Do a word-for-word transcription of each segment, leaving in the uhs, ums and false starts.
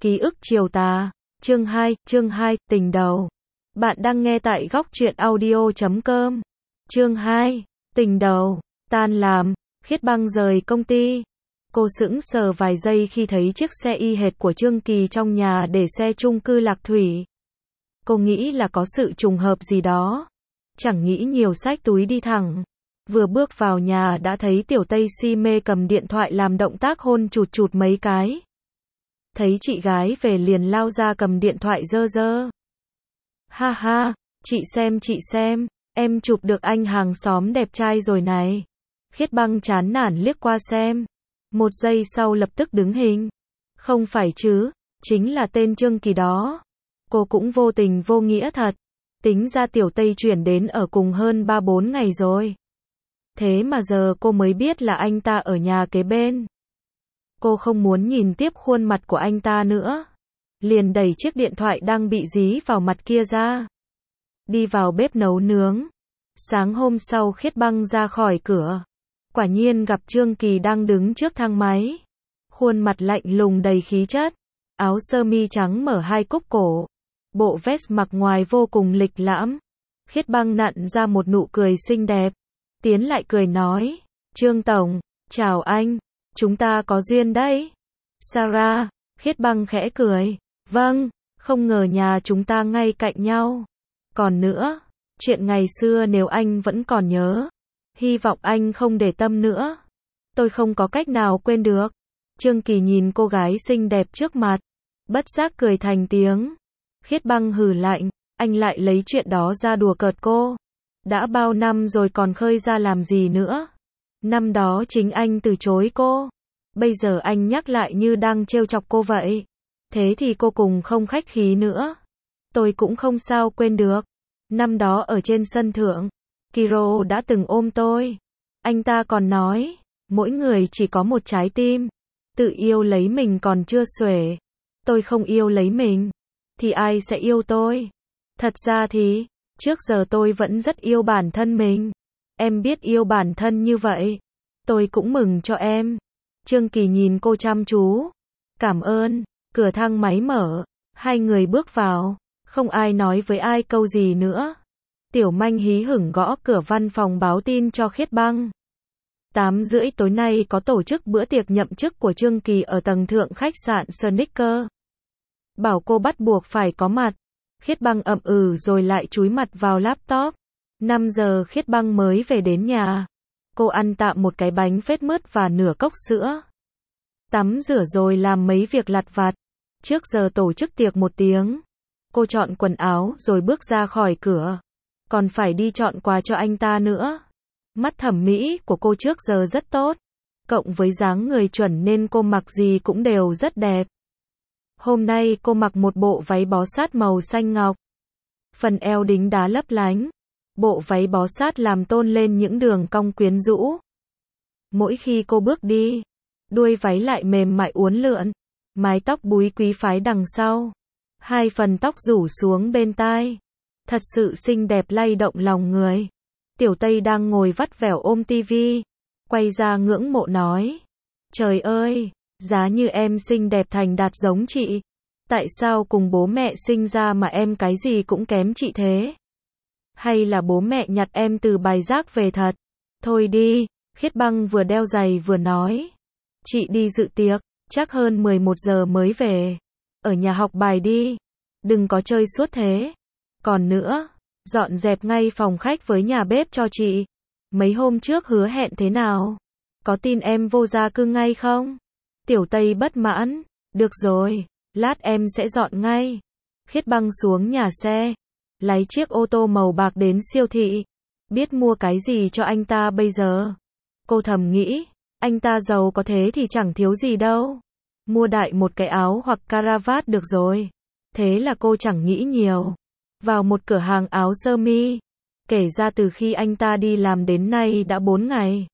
Ký ức chiều tà, chương hai, chương hai, tình đầu. Bạn đang nghe tại góc truyện audio chấm com. Chương hai, tình đầu. Tan làm, Khiết Băng rời công ty. Cô sững sờ vài giây khi thấy chiếc xe y hệt của Trương Kỳ trong nhà để xe chung cư Lạc Thủy. Cô nghĩ là có sự trùng hợp gì đó. Chẳng nghĩ nhiều, xách túi đi thẳng. Vừa bước vào nhà đã thấy Tiểu Tây si mê cầm điện thoại làm động tác hôn chụt chụt mấy cái. Thấy chị gái về liền lao ra cầm điện thoại dơ dơ. Ha ha, chị xem chị xem, em chụp được anh hàng xóm đẹp trai rồi này. Khiết Băng chán nản liếc qua xem. Một giây sau lập tức đứng hình. Không phải chứ, chính là tên Trương Kỳ đó. Cô cũng vô tình vô nghĩa thật. Tính ra Tiểu Tây chuyển đến ở cùng hơn ba bốn ngày rồi. Thế mà giờ cô mới biết là anh ta ở nhà kế bên. Cô không muốn nhìn tiếp khuôn mặt của anh ta nữa. Liền đẩy chiếc điện thoại đang bị dí vào mặt kia ra. Đi vào bếp nấu nướng. Sáng hôm sau Khiết Băng ra khỏi cửa. Quả nhiên gặp Trương Kỳ đang đứng trước thang máy. Khuôn mặt lạnh lùng đầy khí chất. Áo sơ mi trắng mở hai cúc cổ. Bộ vest mặc ngoài vô cùng lịch lãm. Khiết Băng nặn ra một nụ cười xinh đẹp. Tiến lại cười nói. Trương Tổng, chào anh. Chúng ta có duyên đấy. Sarah, Khiết Băng khẽ cười. Vâng, không ngờ nhà chúng ta ngay cạnh nhau. Còn nữa, chuyện ngày xưa nếu anh vẫn còn nhớ, hy vọng anh không để tâm nữa. Tôi không có cách nào quên được. Trương Kỳ nhìn cô gái xinh đẹp trước mặt, bất giác cười thành tiếng. Khiết Băng hừ lạnh, anh lại lấy chuyện đó ra đùa cợt cô. Đã bao năm rồi còn khơi ra làm gì nữa. Năm đó chính anh từ chối cô. Bây giờ anh nhắc lại như đang trêu chọc cô vậy. Thế thì cô cùng không khách khí nữa. Tôi cũng không sao quên được. Năm đó ở trên sân thượng, Kiro đã từng ôm tôi. Anh ta còn nói, mỗi người chỉ có một trái tim. Tự yêu lấy mình còn chưa xuể. Tôi không yêu lấy mình, thì ai sẽ yêu tôi? Thật ra thì, trước giờ tôi vẫn rất yêu bản thân mình. Em biết yêu bản thân như vậy. Tôi cũng mừng cho em. Trương Kỳ nhìn cô chăm chú. Cảm ơn. Cửa thang máy mở. Hai người bước vào. Không ai nói với ai câu gì nữa. Tiểu Manh hí hửng gõ cửa văn phòng báo tin cho Khiết Băng. Tám rưỡi tối nay có tổ chức bữa tiệc nhậm chức của Trương Kỳ ở tầng thượng khách sạn Snicker. Bảo cô bắt buộc phải có mặt. Khiết Băng ậm ừ rồi lại chúi mặt vào laptop. năm giờ Khiết Băng mới về đến nhà. Cô ăn tạm một cái bánh phết mướt và nửa cốc sữa. Tắm rửa rồi làm mấy việc lặt vặt. Trước giờ tổ chức tiệc một tiếng. Cô chọn quần áo rồi bước ra khỏi cửa. Còn phải đi chọn quà cho anh ta nữa. Mắt thẩm mỹ của cô trước giờ rất tốt. Cộng với dáng người chuẩn nên cô mặc gì cũng đều rất đẹp. Hôm nay cô mặc một bộ váy bó sát màu xanh ngọc. Phần eo đính đá lấp lánh. Bộ váy bó sát làm tôn lên những đường cong quyến rũ. Mỗi khi cô bước đi, đuôi váy lại mềm mại uốn lượn. Mái tóc búi quý phái đằng sau. Hai phần tóc rủ xuống bên tai. Thật sự xinh đẹp lay động lòng người. Tiểu Tây đang ngồi vắt vẻo ôm tivi. Quay ra ngưỡng mộ nói. Trời ơi, giá như em xinh đẹp thành đạt giống chị. Tại sao cùng bố mẹ sinh ra mà em cái gì cũng kém chị thế? Hay là bố mẹ nhặt em từ bài rác về thật? Thôi đi, Khiết Băng vừa đeo giày vừa nói. Chị đi dự tiệc, chắc hơn mười một giờ mới về. Ở nhà học bài đi. Đừng có chơi suốt thế. Còn nữa, dọn dẹp ngay phòng khách với nhà bếp cho chị. Mấy hôm trước hứa hẹn thế nào? Có tin em vô gia cư ngay không? Tiểu Tây bất mãn. Được rồi, lát em sẽ dọn ngay. Khiết Băng xuống nhà xe. Lái chiếc ô tô màu bạc đến siêu thị. Biết mua cái gì cho anh ta bây giờ? Cô thầm nghĩ, anh ta giàu có thế thì chẳng thiếu gì đâu. Mua đại một cái áo hoặc caravat được rồi. Thế là cô chẳng nghĩ nhiều. Vào một cửa hàng áo sơ mi. Kể ra từ khi anh ta đi làm đến nay đã bốn ngày.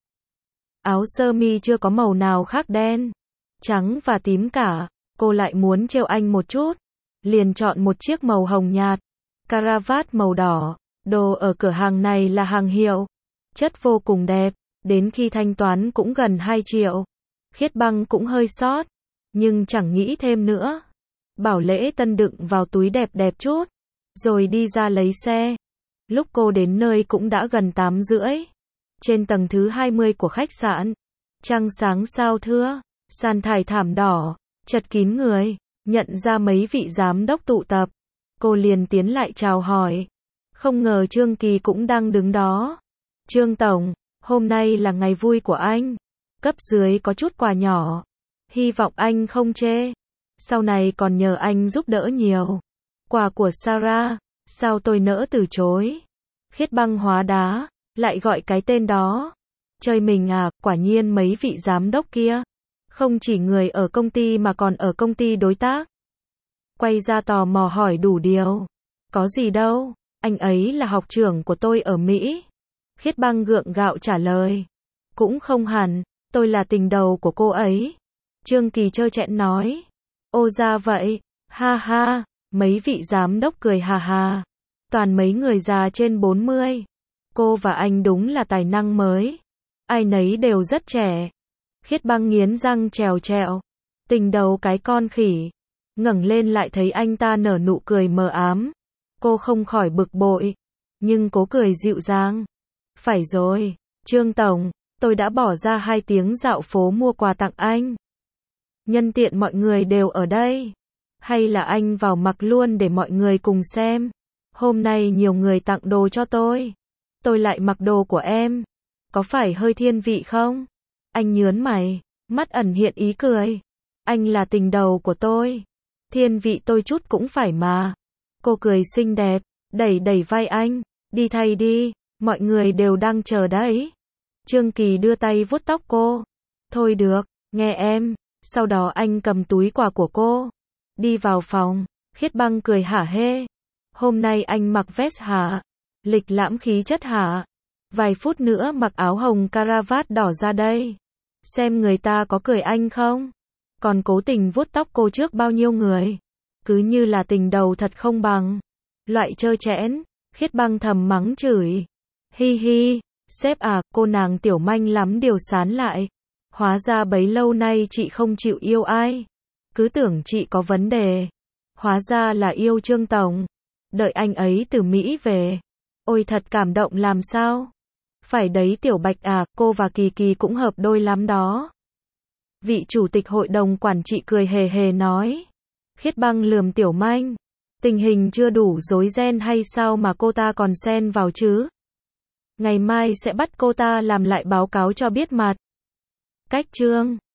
Áo sơ mi chưa có màu nào khác đen, trắng và tím cả. Cô lại muốn trêu anh một chút. Liền chọn một chiếc màu hồng nhạt. Caravat màu đỏ. Đồ ở cửa hàng này là hàng hiệu. Chất vô cùng đẹp. Đến khi thanh toán cũng gần hai triệu. Khiết Băng cũng hơi sót. Nhưng chẳng nghĩ thêm nữa. bảo Lễ Tân đựng vào túi đẹp đẹp chút, rồi đi ra lấy xe. Lúc cô đến nơi cũng đã gần tám rưỡi. Trên tầng thứ hai mươi của khách sạn, trăng sáng sao thưa, sàn thải thảm đỏ, chật kín người, nhận ra mấy vị giám đốc tụ tập. Cô liền tiến lại chào hỏi. Không ngờ Trương Kỳ cũng đang đứng đó. Trương Tổng, hôm nay là ngày vui của anh. Cấp dưới có chút quà nhỏ. Hy vọng anh không chê. Sau này còn nhờ anh giúp đỡ nhiều. Quà của Sarah, sao tôi nỡ từ chối. Khiết Băng hóa đá, lại gọi cái tên đó. Chơi mình à, quả nhiên mấy vị giám đốc kia. Không chỉ người ở công ty mà còn ở công ty đối tác. Quay ra tò mò hỏi đủ điều. Có gì đâu, anh ấy là học trưởng của tôi ở Mỹ. Khiết Băng gượng gạo trả lời. Cũng không hẳn, tôi là tình đầu của cô ấy. Trương Kỳ trơ trẽn nói. Ô ra vậy, ha ha, mấy vị giám đốc cười hà hà. Toàn mấy người già trên bốn mươi. Cô và anh đúng là tài năng mới. Ai nấy đều rất trẻ. Khiết Băng nghiến răng trèo trẹo. Tình đầu cái con khỉ. Ngẩng lên lại thấy anh ta nở nụ cười mờ ám. Cô không khỏi bực bội, nhưng cố cười dịu dàng. Phải rồi, Trương Tổng, tôi đã bỏ ra hai tiếng dạo phố mua quà tặng anh. Nhân tiện mọi người đều ở đây. Hay là anh vào mặc luôn để mọi người cùng xem. Hôm nay nhiều người tặng đồ cho tôi. Tôi lại mặc đồ của em. Có phải hơi thiên vị không? Anh nhớn mày, mắt ẩn hiện ý cười. Anh là tình đầu của tôi. Thiên vị tôi chút cũng phải mà. Cô cười xinh đẹp, đẩy đẩy vai anh. Đi thay đi, mọi người đều đang chờ đấy. Trương Kỳ đưa tay vuốt tóc cô. Thôi được, nghe em. Sau đó anh cầm túi quà của cô. Đi vào phòng, Khiết Băng cười hả hê. Hôm nay anh mặc vest hả? Lịch lãm khí chất hả? Vài phút nữa mặc áo hồng caravat đỏ ra đây. Xem người ta có cười anh không? Còn cố tình vuốt tóc cô trước bao nhiêu người. Cứ như là tình đầu thật không bằng. Loại trơ trẽn, Khiết Băng thầm mắng chửi. Hi hi, sếp à, cô nàng tiểu manh lắm điều sán lại. Hóa ra bấy lâu nay chị không chịu yêu ai. Cứ tưởng chị có vấn đề. Hóa ra là yêu Trương Tổng. Đợi anh ấy từ Mỹ về. Ôi thật cảm động làm sao. Phải đấy Tiểu Bạch à, cô và Kỳ Kỳ cũng hợp đôi lắm đó. Vị chủ tịch hội đồng quản trị cười hề hề nói. Khiết Băng lườm Tiểu Manh. Tình hình chưa đủ rối ren hay sao mà cô ta còn xen vào chứ? Ngày mai sẽ bắt cô ta làm lại báo cáo cho biết mặt. Cách chương